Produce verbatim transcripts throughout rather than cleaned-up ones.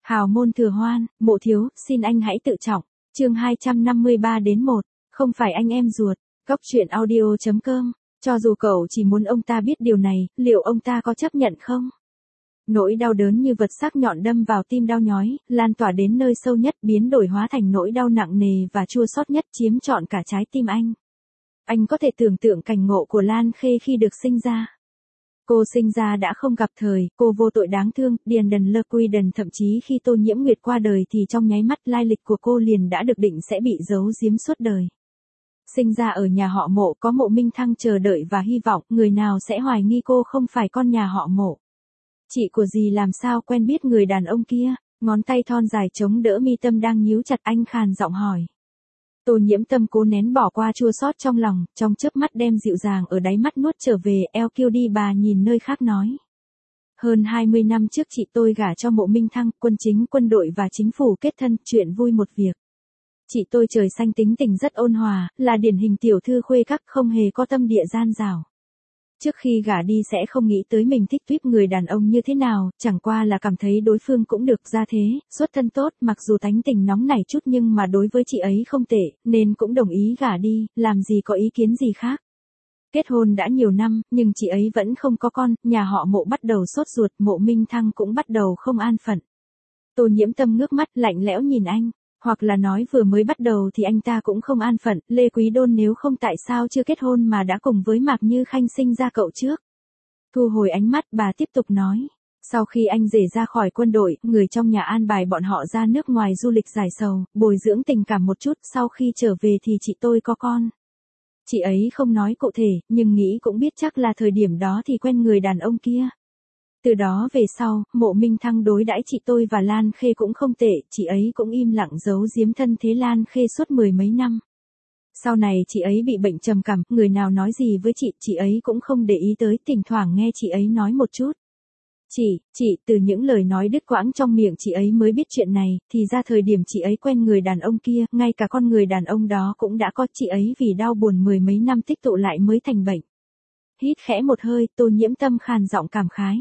Hào môn thừa hoan, Mộ thiếu, xin anh hãy tự trọng. Chương hai trăm năm mươi ba đến một, không phải anh em ruột. Góc truyện audio.com. Cho dù cậu chỉ muốn ông ta biết điều này, liệu ông ta có chấp nhận không? Nỗi đau đớn như vật sắc nhọn đâm vào tim đau nhói, lan tỏa đến nơi sâu nhất, biến đổi hóa thành nỗi đau nặng nề và chua xót nhất chiếm trọn cả trái tim anh. Anh có thể tưởng tượng cảnh ngộ của Lan Khê khi được sinh ra. Cô sinh ra đã không gặp thời, cô vô tội đáng thương, điền đần lơ quy đần, thậm chí khi Tô Nhiễm Nguyệt qua đời thì trong nháy mắt lai lịch của cô liền đã được định sẽ bị giấu giếm suốt đời. Sinh ra ở nhà họ Mộ, có Mộ Minh Thăng chờ đợi và hy vọng, người nào sẽ hoài nghi cô không phải con nhà họ Mộ. Chị của dì làm sao quen biết người đàn ông kia? Ngón tay thon dài chống đỡ mi tâm đang nhíu chặt, anh khàn giọng hỏi. Tô Nhiễm Tâm cố nén bỏ qua chua xót trong lòng, trong chớp mắt đem dịu dàng ở đáy mắt nuốt trở về, eo kêu đi bà nhìn nơi khác nói. Hơn hai mươi năm trước chị tôi gả cho Mộ Minh Thăng, quân chính, quân đội và chính phủ kết thân, chuyện vui một việc. Chị tôi trời xanh tính tình rất ôn hòa, là điển hình tiểu thư khuê các, không hề có tâm địa gian dảo. Trước khi gả đi sẽ không nghĩ tới mình thích tuyếp người đàn ông như thế nào, chẳng qua là cảm thấy đối phương cũng được ra thế, xuất thân tốt, mặc dù tánh tình nóng nảy chút nhưng mà đối với chị ấy không tệ, nên cũng đồng ý gả đi, làm gì có ý kiến gì khác. Kết hôn đã nhiều năm, nhưng chị ấy vẫn không có con, nhà họ Mộ bắt đầu sốt ruột, Mộ Minh Thăng cũng bắt đầu không an phận. Tô Nhiễm Tâm ngước mắt lạnh lẽo nhìn anh. Hoặc là nói vừa mới bắt đầu thì anh ta cũng không an phận, Lê Quý Đôn nếu không tại sao chưa kết hôn mà đã cùng với Mạc Như Khanh sinh ra cậu trước. Thu hồi ánh mắt, bà tiếp tục nói. Sau khi anh rể ra khỏi quân đội, người trong nhà an bài bọn họ ra nước ngoài du lịch giải sầu, bồi dưỡng tình cảm một chút, sau khi trở về thì chị tôi có con. Chị ấy không nói cụ thể, nhưng nghĩ cũng biết chắc là thời điểm đó thì quen người đàn ông kia. Từ đó về sau, Mộ Minh Thăng đối đãi chị tôi và Lan Khê cũng không tệ, chị ấy cũng im lặng giấu giếm thân thế Lan Khê suốt mười mấy năm. Sau này chị ấy bị bệnh trầm cảm, người nào nói gì với chị, chị ấy cũng không để ý tới, thỉnh thoảng nghe chị ấy nói một chút. Chị, chị, từ những lời nói đứt quãng trong miệng chị ấy mới biết chuyện này, thì ra thời điểm chị ấy quen người đàn ông kia, ngay cả con người đàn ông đó cũng đã có, chị ấy vì đau buồn mười mấy năm tích tụ lại mới thành bệnh. Hít khẽ một hơi, Tô Nhiễm Tâm khàn giọng cảm khái.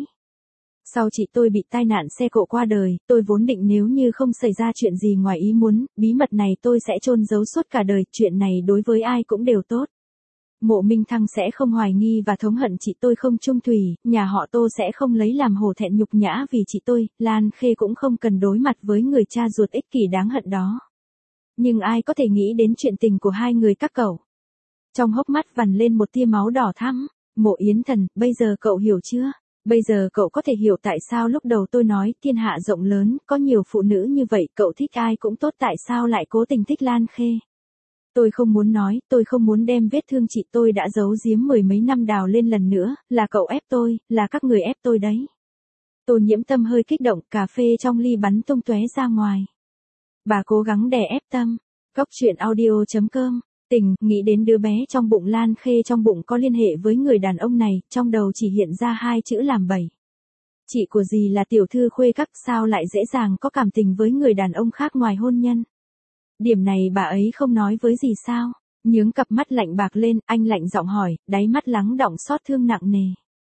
Sau chị tôi bị tai nạn xe cộ qua đời, tôi vốn định nếu như không xảy ra chuyện gì ngoài ý muốn, bí mật này tôi sẽ chôn giấu suốt cả đời, chuyện này đối với ai cũng đều tốt. Mộ Minh Thăng sẽ không hoài nghi và thống hận chị tôi không trung thủy, nhà họ Tô sẽ không lấy làm hổ thẹn nhục nhã vì chị tôi, Lan Khê cũng không cần đối mặt với người cha ruột ích kỷ đáng hận đó. Nhưng ai có thể nghĩ đến chuyện tình của hai người các cậu. Trong hốc mắt vằn lên một tia máu đỏ thắm, Mộ Yến Thần, bây giờ cậu hiểu chưa? Bây giờ cậu có thể hiểu tại sao lúc đầu tôi nói thiên hạ rộng lớn, có nhiều phụ nữ như vậy, cậu thích ai cũng tốt, tại sao lại cố tình thích Lan Khê. Tôi không muốn nói, tôi không muốn đem vết thương chị tôi đã giấu giếm mười mấy năm đào lên lần nữa, là cậu ép tôi, là các người ép tôi đấy. Tô Nhiễm Tâm hơi kích động, cà phê trong ly bắn tung tóe ra ngoài. Bà cố gắng đè ép tâm. Góc truyện audio.com. Tình, nghĩ đến đứa bé trong bụng Lan Khê trong bụng có liên hệ với người đàn ông này, trong đầu chỉ hiện ra hai chữ làm bậy. Chị của dì là tiểu thư khuê các, sao lại dễ dàng có cảm tình với người đàn ông khác ngoài hôn nhân. Điểm này bà ấy không nói với dì sao? Nhướng cặp mắt lạnh bạc lên, anh lạnh giọng hỏi, đáy mắt lắng đọng xót thương nặng nề.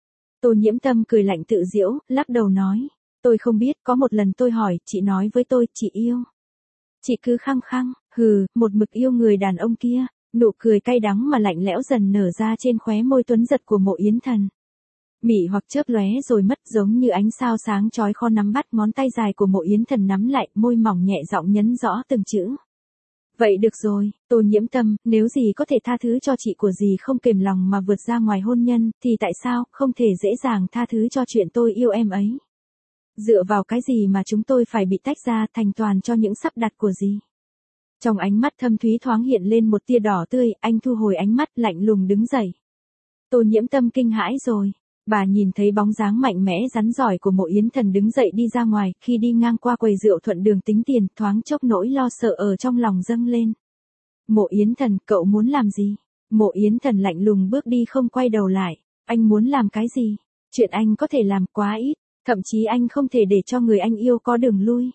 Tô Nhiễm Tâm cười lạnh tự giễu, lắc đầu nói, tôi không biết, có một lần tôi hỏi, chị nói với tôi, chị yêu. Chị cứ khăng khăng, hừ, một mực yêu người đàn ông kia, nụ cười cay đắng mà lạnh lẽo dần nở ra trên khóe môi tuấn giật của Mộ Yến Thần. Mị hoặc chớp lóe rồi mất, giống như ánh sao sáng chói kho nắm bắt, ngón tay dài của Mộ Yến Thần nắm lại, môi mỏng nhẹ giọng nhấn rõ từng chữ. Vậy được rồi, Tô Nhiễm Tâm, nếu dì có thể tha thứ cho chị của dì không kềm lòng mà vượt ra ngoài hôn nhân, thì tại sao không thể dễ dàng tha thứ cho chuyện tôi yêu em ấy? Dựa vào cái gì mà chúng tôi phải bị tách ra thành toàn cho những sắp đặt của dì? Trong ánh mắt thâm thúy thoáng hiện lên một tia đỏ tươi, anh thu hồi ánh mắt lạnh lùng đứng dậy. Tô Nhiễm Tâm kinh hãi rồi. Bà nhìn thấy bóng dáng mạnh mẽ rắn giỏi của Mộ Yến Thần đứng dậy đi ra ngoài, khi đi ngang qua quầy rượu thuận đường tính tiền, thoáng chốc nỗi lo sợ ở trong lòng dâng lên. Mộ Yến Thần, cậu muốn làm gì? Mộ Yến Thần lạnh lùng bước đi không quay đầu lại. Anh muốn làm cái gì? Chuyện anh có thể làm quá ít, thậm chí anh không thể để cho người anh yêu có đường lui.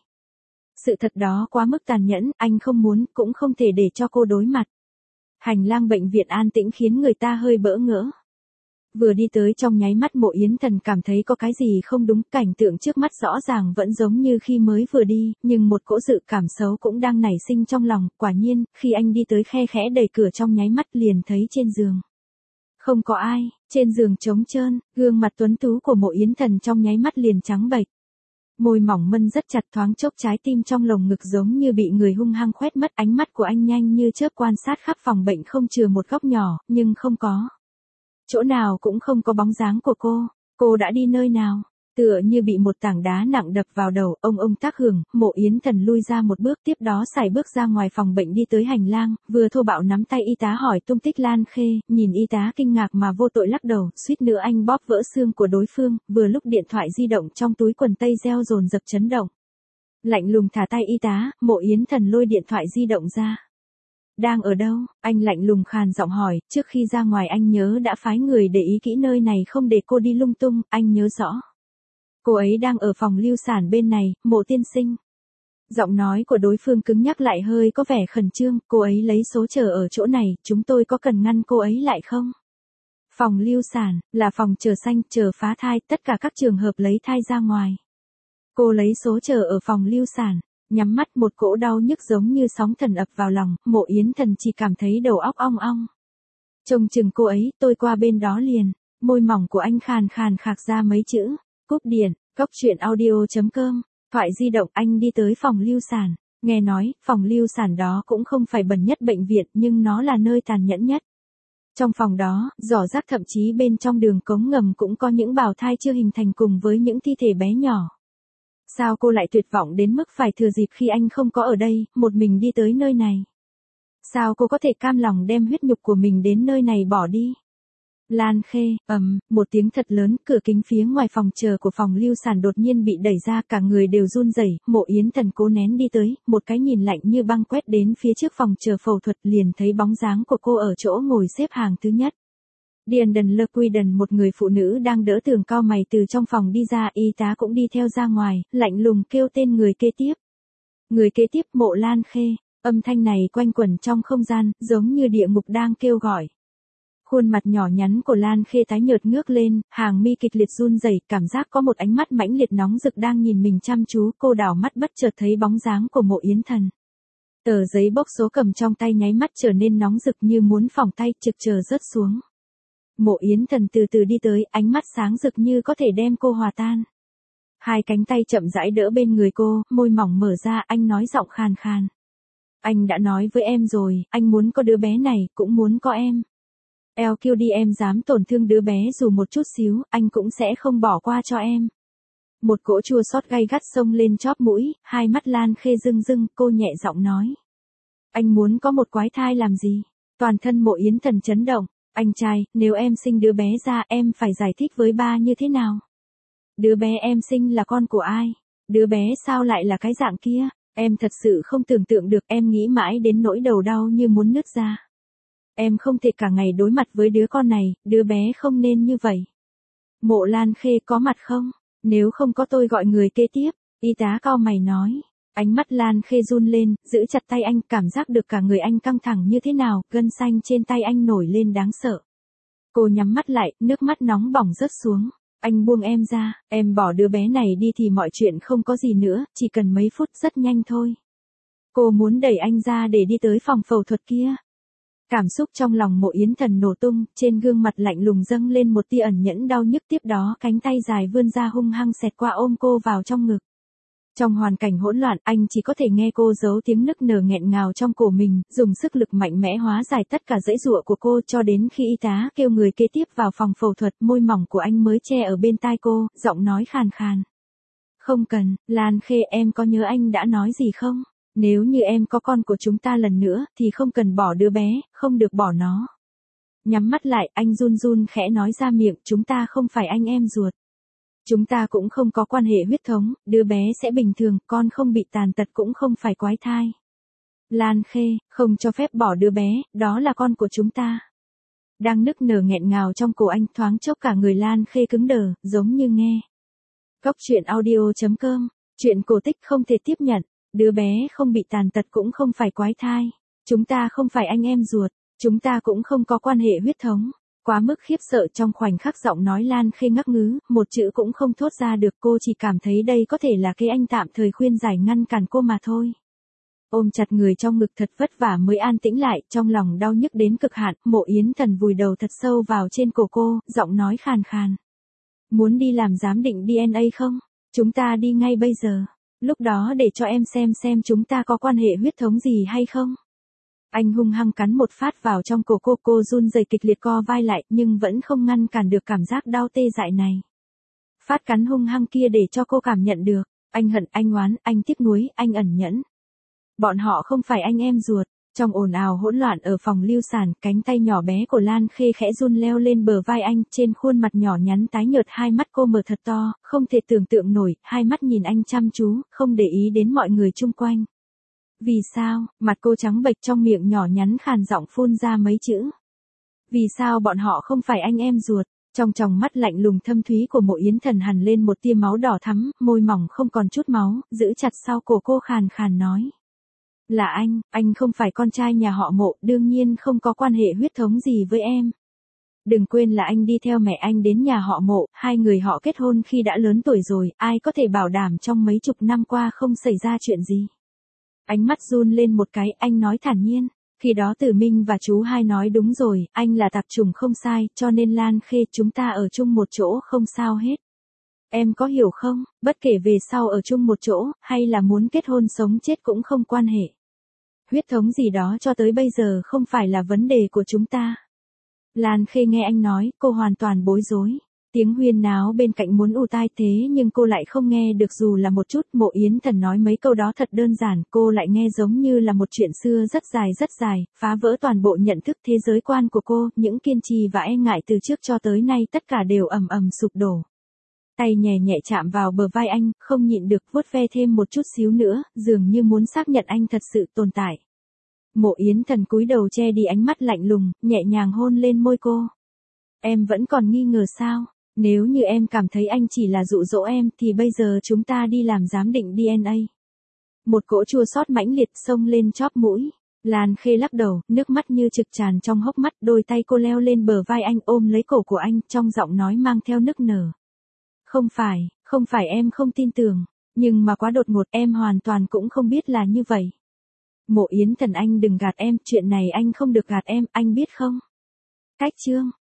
Sự thật đó quá mức tàn nhẫn, anh không muốn, cũng không thể để cho cô đối mặt. Hành lang bệnh viện an tĩnh khiến người ta hơi bỡ ngỡ. Vừa đi tới trong nháy mắt Mộ Yến Thần cảm thấy có cái gì không đúng, cảnh tượng trước mắt rõ ràng vẫn giống như khi mới vừa đi, nhưng một cỗ dự cảm xấu cũng đang nảy sinh trong lòng, quả nhiên, khi anh đi tới khe khẽ đẩy cửa trong nháy mắt liền thấy trên giường. Không có ai, trên giường trống trơn, gương mặt tuấn tú của Mộ Yến Thần trong nháy mắt liền trắng bệch. Môi mỏng mân rất chặt, thoáng chốc trái tim trong lồng ngực giống như bị người hung hăng khoét mất, ánh mắt của anh nhanh như chớp quan sát khắp phòng bệnh không chừa một góc nhỏ, nhưng không có. Chỗ nào cũng không có bóng dáng của cô, cô đã đi nơi nào? Tựa như bị một tảng đá nặng đập vào đầu, ông ông tác hưởng, Mộ Yến Thần lui ra một bước, tiếp đó sải bước ra ngoài phòng bệnh đi tới hành lang, vừa thô bạo nắm tay y tá hỏi tung tích Lan Khê, nhìn y tá kinh ngạc mà vô tội lắc đầu, suýt nữa anh bóp vỡ xương của đối phương, vừa lúc điện thoại di động trong túi quần tây reo dồn dập chấn động. Lạnh lùng thả tay y tá, Mộ Yến Thần lôi điện thoại di động ra. Đang ở đâu? Anh lạnh lùng khàn giọng hỏi, trước khi ra ngoài anh nhớ đã phái người để ý kỹ nơi này không để cô đi lung tung, anh nhớ rõ. Cô ấy đang ở phòng lưu sản bên này, Mộ tiên sinh. Giọng nói của đối phương cứng nhắc lại hơi có vẻ khẩn trương, cô ấy lấy số chờ ở chỗ này, chúng tôi có cần ngăn cô ấy lại không? Phòng lưu sản, là phòng chờ sanh, chờ phá thai, tất cả các trường hợp lấy thai ra ngoài. Cô lấy số chờ ở phòng lưu sản, nhắm mắt một cỗ đau nhức giống như sóng thần ập vào lòng, Mộ Yến Thần chỉ cảm thấy đầu óc ong ong. Trông chừng cô ấy, tôi qua bên đó liền, môi mỏng của anh khàn khàn khạc ra mấy chữ. Cúp điện, cốc truyện audio.com, thoại di động anh đi tới phòng lưu sản, nghe nói, phòng lưu sản đó cũng không phải bẩn nhất bệnh viện nhưng nó là nơi tàn nhẫn nhất. Trong phòng đó, rò rác thậm chí bên trong đường cống ngầm cũng có những bào thai chưa hình thành cùng với những thi thể bé nhỏ. Sao cô lại tuyệt vọng đến mức phải thừa dịp khi anh không có ở đây, một mình đi tới nơi này? Sao cô có thể cam lòng đem huyết nhục của mình đến nơi này bỏ đi? Lan Khê, ầm, một tiếng thật lớn, cửa kính phía ngoài phòng chờ của phòng lưu sản đột nhiên bị đẩy ra, cả người đều run rẩy, Mộ Yến Thần cố nén đi tới, một cái nhìn lạnh như băng quét đến phía trước phòng chờ phẫu thuật, liền thấy bóng dáng của cô ở chỗ ngồi xếp hàng thứ nhất. Điền Lơ Quy Đần, một người phụ nữ đang đỡ tường cao mày từ trong phòng đi ra, y tá cũng đi theo ra ngoài, lạnh lùng kêu tên người kế tiếp. Người kế tiếp, Mộ Lan Khê, âm thanh này quanh quẩn trong không gian, giống như địa ngục đang kêu gọi. Khuôn mặt nhỏ nhắn của Lan Khê tái nhợt ngước lên, hàng mi kịch liệt run rẩy, cảm giác có một ánh mắt mãnh liệt nóng rực đang nhìn mình chăm chú, cô đảo mắt bất chợt thấy bóng dáng của Mộ Yến Thần. Tờ giấy bốc số cầm trong tay nháy mắt trở nên nóng rực như muốn phỏng tay, trực chờ rớt xuống. Mộ Yến Thần từ từ đi tới, ánh mắt sáng rực như có thể đem cô hòa tan. Hai cánh tay chậm rãi đỡ bên người cô, môi mỏng mở ra, anh nói giọng khàn khàn. Anh đã nói với em rồi, anh muốn có đứa bé này, cũng muốn có em. lờ quy đê em dám tổn thương đứa bé dù một chút xíu, anh cũng sẽ không bỏ qua cho em. Một cỗ chua xót gay gắt xông lên chóp mũi, hai mắt Lan Khê rưng rưng, cô nhẹ giọng nói. Anh muốn có một quái thai làm gì? Toàn thân Mộ Yến Thần chấn động. Anh trai, nếu em sinh đứa bé ra em phải giải thích với ba như thế nào? Đứa bé em sinh là con của ai? Đứa bé sao lại là cái dạng kia? Em thật sự không tưởng tượng được, em nghĩ mãi đến nỗi đầu đau như muốn nứt ra. Em không thể cả ngày đối mặt với đứa con này, đứa bé không nên như vậy. Mộ Lan Khê có mặt không? Nếu không có tôi gọi người kế tiếp, y tá cau mày nói. Ánh mắt Lan Khê run lên, giữ chặt tay anh, cảm giác được cả người anh căng thẳng như thế nào, gân xanh trên tay anh nổi lên đáng sợ. Cô nhắm mắt lại, nước mắt nóng bỏng rớt xuống. Anh buông em ra, em bỏ đứa bé này đi thì mọi chuyện không có gì nữa, chỉ cần mấy phút rất nhanh thôi. Cô muốn đẩy anh ra để đi tới phòng phẫu thuật kia. Cảm xúc trong lòng Mộ Yến Thần nổ tung, trên gương mặt lạnh lùng dâng lên một tia ẩn nhẫn đau nhức, tiếp đó cánh tay dài vươn ra hung hăng xẹt qua ôm cô vào trong ngực. Trong hoàn cảnh hỗn loạn, anh chỉ có thể nghe cô giấu tiếng nức nở nghẹn ngào trong cổ mình, dùng sức lực mạnh mẽ hóa giải tất cả dãy giụa của cô cho đến khi y tá kêu người kế tiếp vào phòng phẫu thuật, môi mỏng của anh mới che ở bên tai cô, giọng nói khàn khàn. Không cần, Lan Khê, em có nhớ anh đã nói gì không? Nếu như em có con của chúng ta lần nữa, thì không cần bỏ đứa bé, không được bỏ nó. Nhắm mắt lại, anh run run khẽ nói ra miệng, chúng ta không phải anh em ruột. Chúng ta cũng không có quan hệ huyết thống, đứa bé sẽ bình thường, con không bị tàn tật cũng không phải quái thai. Lan Khê, không cho phép bỏ đứa bé, đó là con của chúng ta. Đang nức nở nghẹn ngào trong cổ anh, thoáng chốc cả người Lan Khê cứng đờ, giống như nghe. Cốc truyện audio.com, chuyện cổ tích không thể tiếp nhận, đứa bé không bị tàn tật cũng không phải quái thai. Chúng ta không phải anh em ruột, chúng ta cũng không có quan hệ huyết thống. Quá mức khiếp sợ trong khoảnh khắc giọng nói Lan Khê ngắc ngứ, một chữ cũng không thốt ra được, cô chỉ cảm thấy đây có thể là cái anh tạm thời khuyên giải ngăn cản cô mà thôi. Ôm chặt người trong ngực thật vất vả mới an tĩnh lại, trong lòng đau nhức đến cực hạn, Mộ Yến Thần vùi đầu thật sâu vào trên cổ cô, giọng nói khàn khàn. Muốn đi làm giám định đê en a không? Chúng ta đi ngay bây giờ. Lúc đó để cho em xem xem chúng ta có quan hệ huyết thống gì hay không. Anh hung hăng cắn một phát vào trong cổ cô, cô run rẩy kịch liệt co vai lại, nhưng vẫn không ngăn cản được cảm giác đau tê dại này. Phát cắn hung hăng kia để cho cô cảm nhận được, anh hận, anh oán, anh tiếc nuối, anh ẩn nhẫn. Bọn họ không phải anh em ruột. Trong ồn ào hỗn loạn ở phòng lưu sản, cánh tay nhỏ bé của Lan Khê khẽ run leo lên bờ vai anh, trên khuôn mặt nhỏ nhắn tái nhợt hai mắt cô mở thật to, không thể tưởng tượng nổi, hai mắt nhìn anh chăm chú, không để ý đến mọi người chung quanh. Vì sao? Mặt cô trắng bệch, trong miệng nhỏ nhắn khàn giọng phun ra mấy chữ. Vì sao bọn họ không phải anh em ruột? Trong tròng mắt lạnh lùng thâm thúy của Mộ Yến Thần hằn lên một tia máu đỏ thắm, môi mỏng không còn chút máu, giữ chặt sau cổ cô khàn khàn nói. Là anh, anh không phải con trai nhà họ Mộ, đương nhiên không có quan hệ huyết thống gì với em. Đừng quên là anh đi theo mẹ anh đến nhà họ Mộ, hai người họ kết hôn khi đã lớn tuổi rồi, ai có thể bảo đảm trong mấy chục năm qua không xảy ra chuyện gì. Ánh mắt run lên một cái, anh nói thản nhiên. Khi đó Tử Minh và chú hai nói đúng rồi, anh là tạp chủng không sai, cho nên Lan Khê chúng ta ở chung một chỗ không sao hết. Em có hiểu không, bất kể về sau ở chung một chỗ, hay là muốn kết hôn sống chết cũng không quan hệ. Huyết thống gì đó cho tới bây giờ không phải là vấn đề của chúng ta. Lan Khê nghe anh nói, cô hoàn toàn bối rối. Tiếng huyên náo bên cạnh muốn ù tai thế nhưng cô lại không nghe được dù là một chút. Mộ Yến Thần nói mấy câu đó thật đơn giản, cô lại nghe giống như là một chuyện xưa rất dài rất dài, phá vỡ toàn bộ nhận thức thế giới quan của cô, những kiên trì và e ngại từ trước cho tới nay tất cả đều ầm ầm sụp đổ. Tay nhẹ nhẹ chạm vào bờ vai anh, không nhịn được vuốt ve thêm một chút xíu nữa, dường như muốn xác nhận anh thật sự tồn tại. Mộ Yến Thần cúi đầu che đi ánh mắt lạnh lùng, nhẹ nhàng hôn lên môi cô. Em vẫn còn nghi ngờ sao? Nếu như em cảm thấy anh chỉ là dụ dỗ em thì bây giờ chúng ta đi làm giám định đê en a. Một cỗ chua xót mãnh liệt xông lên chóp mũi. Lan Khê lắc đầu, nước mắt như trực tràn trong hốc mắt, đôi tay cô leo lên bờ vai anh ôm lấy cổ của anh, trong giọng nói mang theo nức nở. Không phải, không phải em không tin tưởng, nhưng mà quá đột ngột, em hoàn toàn cũng không biết là như vậy. Mộ Yến Thần, anh đừng gạt em, chuyện này anh không được gạt em, anh biết không? Cách chương